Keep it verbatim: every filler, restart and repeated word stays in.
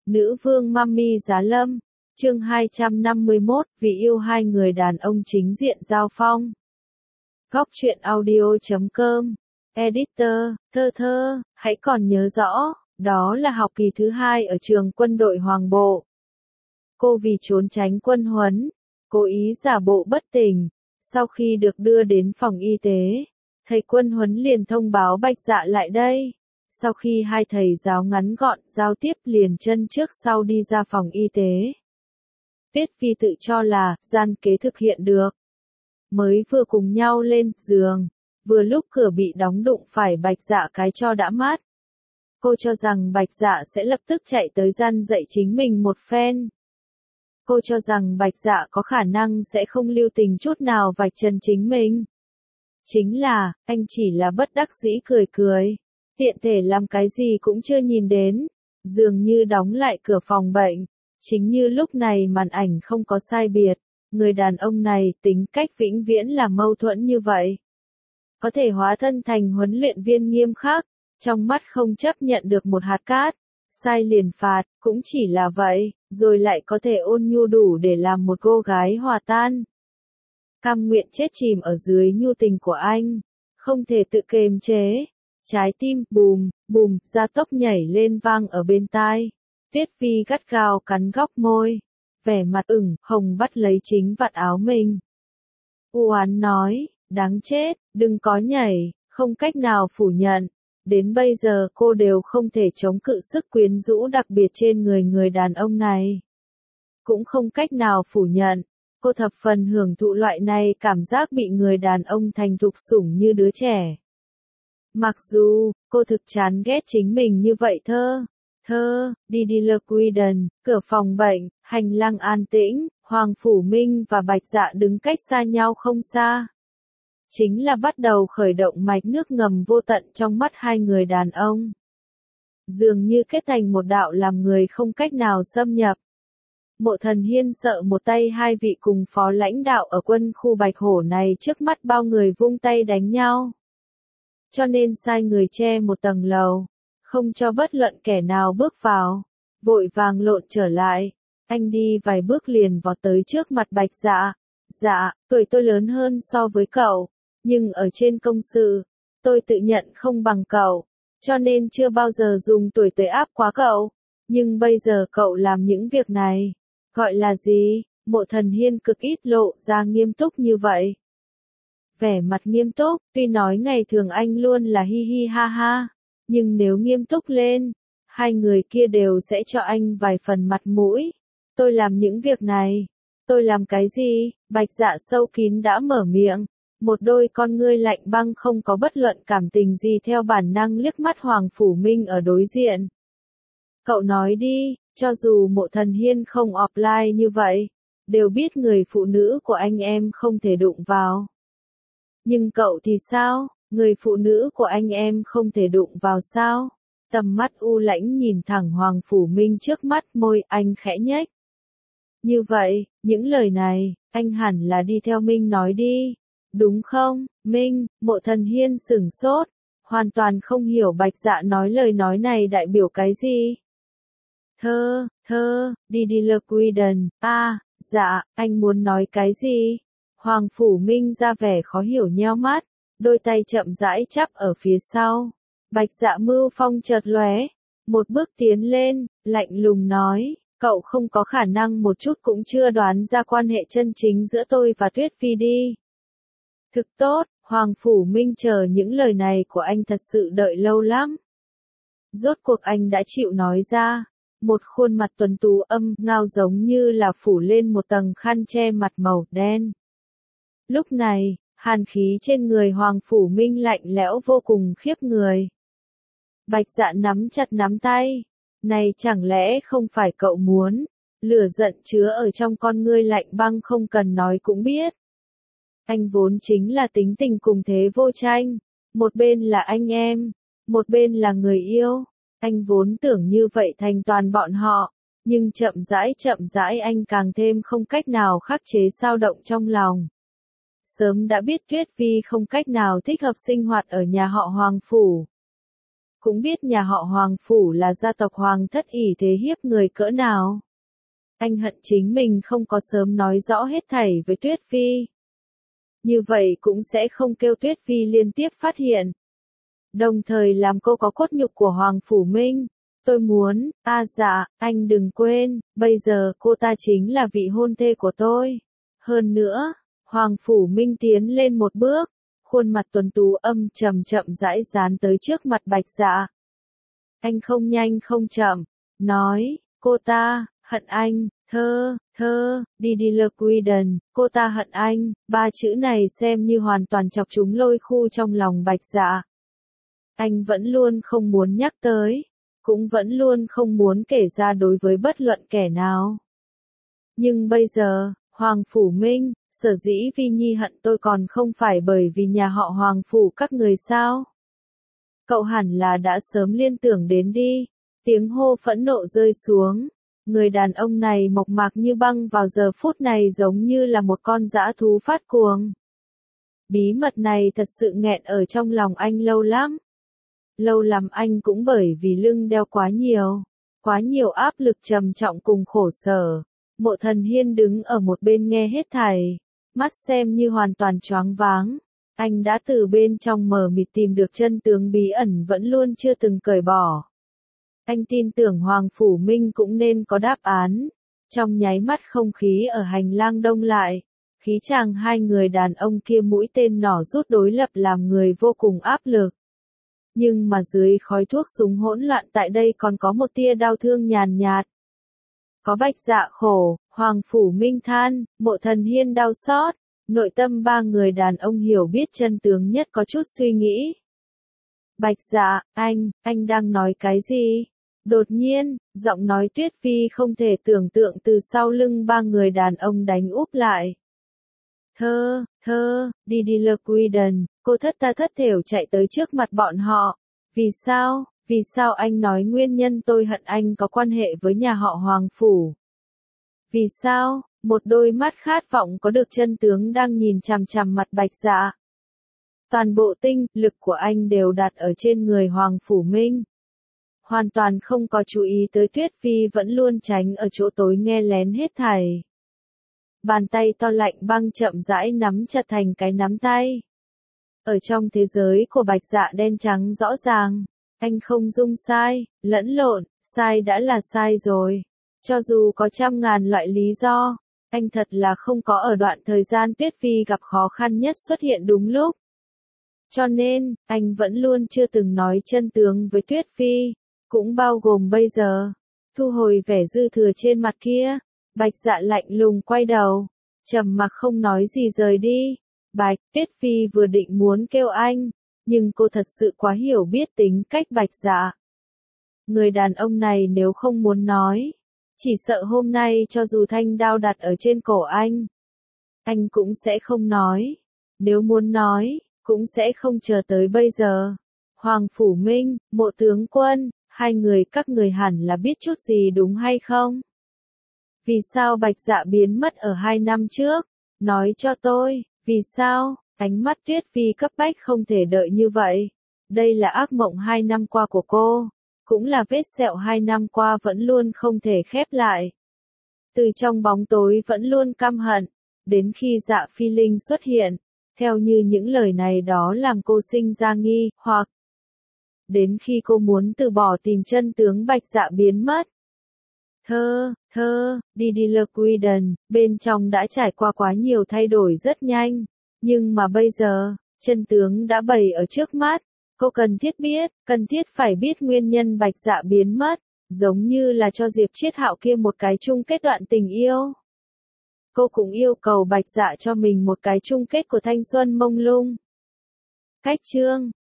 Nữ vương Mummy Giá Lâm, chương hai trăm năm mươi mốt, vì yêu hai người đàn ông chính diện giao phong. Góc truyện audio chấm com, Editor, thơ thơ, hãy còn nhớ rõ, đó là học kỳ thứ hai ở trường quân đội Hoàng Bộ. Cô vì trốn tránh quân huấn, cố ý giả bộ bất tỉnh, sau khi được đưa đến phòng y tế, thầy quân huấn liền thông báo Bạch Dạ lại đây. Sau khi hai thầy giáo ngắn gọn giao tiếp liền chân trước sau đi ra phòng y tế. Tuyết Phi tự cho là gian kế thực hiện được. Mới vừa cùng nhau lên giường, vừa lúc cửa bị đóng đụng phải Bạch Dạ cái cho đã mát. Cô cho rằng Bạch Dạ sẽ lập tức chạy tới gian dạy chính mình một phen. Cô cho rằng Bạch Dạ có khả năng sẽ không lưu tình chút nào vạch trần chính mình. Chính là, anh chỉ là bất đắc dĩ cười cười. Tiện thể làm cái gì cũng chưa nhìn đến, dường như đóng lại cửa phòng bệnh. Chính như lúc này màn ảnh không có sai biệt, người đàn ông này tính cách vĩnh viễn là mâu thuẫn như vậy. Có thể hóa thân thành huấn luyện viên nghiêm khắc, trong mắt không chấp nhận được một hạt cát, sai liền phạt, cũng chỉ là vậy, rồi lại có thể ôn nhu đủ để làm một cô gái hòa tan. Cam nguyện chết chìm ở dưới nhu tình của anh, không thể tự kiềm chế. Trái tim, bùm, bùm, gia tốc nhảy lên vang ở bên tai. Tuyết Phi gắt gao cắn góc môi. Vẻ mặt ửng, hồng bắt lấy chính vạt áo mình. U oán nói, đáng chết, đừng có nhảy, không cách nào phủ nhận. Đến bây giờ cô đều không thể chống cự sức quyến rũ đặc biệt trên người người đàn ông này. Cũng không cách nào phủ nhận. Cô thập phần hưởng thụ loại này cảm giác bị người đàn ông thành thục sủng như đứa trẻ. Mặc dù, cô thực chán ghét chính mình như vậy thơ. Thơ, đi đi lơ quy đần, cửa phòng bệnh, hành lang an tĩnh, Hoàng Phủ Minh và Bạch Dạ đứng cách xa nhau không xa. Chính là bắt đầu khởi động mạch nước ngầm vô tận trong mắt hai người đàn ông. Dường như kết thành một đạo làm người không cách nào xâm nhập. Mộ Thần Hiên sợ một tay hai vị cùng phó lãnh đạo ở quân khu Bạch Hổ này trước mắt bao người vung tay đánh nhau. Cho nên sai người che một tầng lầu, không cho bất luận kẻ nào bước vào, vội vàng lộn trở lại, anh đi vài bước liền vọt tới trước mặt Bạch Dạ. Dạ, tuổi tôi lớn hơn so với cậu, nhưng ở trên công sự, tôi tự nhận không bằng cậu, cho nên chưa bao giờ dùng tuổi tới áp quá cậu, nhưng bây giờ cậu làm những việc này, gọi là gì? Mộ Thần Hiên cực ít lộ ra nghiêm túc như vậy. Vẻ mặt nghiêm túc, tuy nói ngày thường anh luôn là hi hi ha ha, nhưng nếu nghiêm túc lên, hai người kia đều sẽ cho anh vài phần mặt mũi. Tôi làm những việc này, tôi làm cái gì? Bạch Dạ sâu kín đã mở miệng, một đôi con ngươi lạnh băng không có bất luận cảm tình gì theo bản năng liếc mắt Hoàng Phủ Minh ở đối diện. Cậu nói đi, cho dù Mộ Thần Hiên không offline như vậy, đều biết người phụ nữ của anh em không thể đụng vào. Nhưng cậu thì sao, người phụ nữ của anh em không thể đụng vào sao? Tầm mắt u lãnh nhìn thẳng Hoàng Phủ Minh trước mắt, môi anh khẽ nhếch. Như vậy, những lời này, anh hẳn là đi theo Minh nói đi, đúng không? Minh, Mộ Thần Hiên sửng sốt, hoàn toàn không hiểu Bạch Dạ nói lời nói này đại biểu cái gì. Thơ, thơ, đi đi lơ quy đần, a, dạ, anh muốn nói cái gì? Hoàng Phủ Minh ra vẻ khó hiểu nheo mắt, đôi tay chậm rãi chắp ở phía sau. Bạch Dạ mưu phong chợt lóe, một bước tiến lên, lạnh lùng nói, cậu không có khả năng một chút cũng chưa đoán ra quan hệ chân chính giữa tôi và Tuyết Phi đi. Thực tốt, Hoàng Phủ Minh chờ những lời này của anh thật sự đợi lâu lắm. Rốt cuộc anh đã chịu nói ra, một khuôn mặt tuấn tú âm ngao giống như là phủ lên một tầng khăn che mặt màu đen. Lúc này, hàn khí trên người Hoàng Phủ Minh lạnh lẽo vô cùng khiếp người. Bạch Dạ nắm chặt nắm tay. Này chẳng lẽ không phải cậu muốn? Lửa giận chứa ở trong con ngươi lạnh băng không cần nói cũng biết. Anh vốn chính là tính tình cùng thế vô tranh. Một bên là anh em, một bên là người yêu. Anh vốn tưởng như vậy thành toàn bọn họ. Nhưng chậm rãi chậm rãi anh càng thêm không cách nào khắc chế dao động trong lòng. Sớm đã biết Tuyết Phi không cách nào thích hợp sinh hoạt ở nhà họ Hoàng Phủ. cũng biết nhà họ Hoàng Phủ là gia tộc Hoàng thất ỷ thế hiếp người cỡ nào. Anh hận chính mình không có sớm nói rõ hết thảy với Tuyết Phi. Như vậy cũng sẽ không kêu Tuyết Phi liên tiếp phát hiện. Đồng thời làm cô có cốt nhục của Hoàng Phủ Minh. Tôi muốn, a à dạ, anh đừng quên, bây giờ cô ta chính là vị hôn thê của tôi. Hơn nữa, Hoàng Phủ Minh tiến lên một bước, khuôn mặt tuấn tú âm trầm chậm rãi dán tới trước mặt Bạch Dạ. Anh không nhanh không chậm, nói, cô ta, hận anh, thơ, thơ, đi đi lơ quy đần, cô ta hận anh, ba chữ này xem như hoàn toàn chọc trúng lôi khu trong lòng Bạch Dạ. Anh vẫn luôn không muốn nhắc tới, cũng vẫn luôn không muốn kể ra đối với bất luận kẻ nào. Nhưng bây giờ, Hoàng Phủ Minh, sở dĩ Vi Nhi hận tôi còn không phải bởi vì nhà họ Hoàng Phủ các người sao? Cậu hẳn là đã sớm liên tưởng đến đi. Tiếng hô phẫn nộ rơi xuống. Người đàn ông này mộc mạc như băng vào giờ phút này giống như là một con dã thú phát cuồng. Bí mật này thật sự nghẹn ở trong lòng anh lâu lắm. Lâu lắm anh cũng bởi vì lưng đeo quá nhiều, quá nhiều áp lực trầm trọng cùng khổ sở. Mộ Thần Hiên đứng ở một bên nghe hết thảy, mắt xem như hoàn toàn choáng váng. Anh đã từ bên trong mờ mịt tìm được chân tướng bí ẩn vẫn luôn chưa từng cởi bỏ. Anh tin tưởng Hoàng Phủ Minh cũng nên có đáp án. Trong nháy mắt không khí ở hành lang đông lại, khí chàng hai người đàn ông kia mũi tên nỏ rút đối lập làm người vô cùng áp lực. Nhưng mà dưới khói thuốc súng hỗn loạn tại đây còn có một tia đau thương nhàn nhạt. Có Bạch Dạ khổ, Hoàng Phủ Minh than, Mộ Thần Hiên đau xót. Nội tâm ba người đàn ông hiểu biết chân tướng nhất có chút suy nghĩ. Bạch Dạ, anh, anh đang nói cái gì? Đột nhiên, giọng nói Tuyết Phi không thể tưởng tượng từ sau lưng ba người đàn ông đánh úp lại. Thơ, thơ, đi đi lơ quy đần, cô thất ta thất thểu chạy tới trước mặt bọn họ. Vì sao, vì sao anh nói nguyên nhân tôi hận anh có quan hệ với nhà họ Hoàng Phủ? Vì sao, một đôi mắt khát vọng có được chân tướng đang nhìn chằm chằm mặt Bạch Dạ. Toàn bộ tinh lực của anh đều đặt ở trên người Hoàng Phủ Minh. Hoàn toàn không có chú ý tới Tuyết Phi vẫn luôn tránh ở chỗ tối nghe lén hết thảy. Bàn tay to lạnh băng chậm rãi nắm chặt thành cái nắm tay. Ở trong thế giới của Bạch Dạ đen trắng rõ ràng, anh không dung sai, lẫn lộn, sai đã là sai rồi. Cho dù có trăm ngàn loại lý do, anh thật là không có ở đoạn thời gian Tuyết Phi gặp khó khăn nhất xuất hiện đúng lúc. Cho nên, anh vẫn luôn chưa từng nói chân tướng với Tuyết Phi, cũng bao gồm bây giờ. Thu hồi vẻ dư thừa trên mặt kia, Bạch Dạ lạnh lùng quay đầu, trầm mặc không nói gì rời đi. Bạch, Tuyết Phi vừa định muốn kêu anh, nhưng cô thật sự quá hiểu biết tính cách Bạch Dạ. Người đàn ông này nếu không muốn nói, chỉ sợ hôm nay cho dù thanh đao đặt ở trên cổ anh, anh cũng sẽ không nói. Nếu muốn nói, cũng sẽ không chờ tới bây giờ. Hoàng Phủ Minh, Mộ tướng quân, hai người các người hẳn là biết chút gì đúng hay không? Vì sao Bạch Dạ biến mất ở hai năm trước? Nói cho tôi, vì sao? Ánh mắt Tuyết Phi cấp bách không thể đợi như vậy. Đây là ác mộng hai năm qua của cô, cũng là vết sẹo hai năm qua vẫn luôn không thể khép lại. Từ trong bóng tối vẫn luôn căm hận, đến khi Dạ Phi Linh xuất hiện, theo như những lời này đó làm cô sinh ra nghi hoặc. Đến khi cô muốn từ bỏ tìm chân tướng Bạch Dạ biến mất. Thơ, thơ, đi đi lơ quy đần, bên trong đã trải qua quá nhiều thay đổi rất nhanh, nhưng mà bây giờ, chân tướng đã bày ở trước mắt, cô cần thiết biết, cần thiết phải biết nguyên nhân Bạch Dạ biến mất, giống như là cho Diệp Chiết Hạo kia một cái chung kết đoạn tình yêu. Cô cũng yêu cầu Bạch Dạ cho mình một cái chung kết của thanh xuân mông lung. Cách chương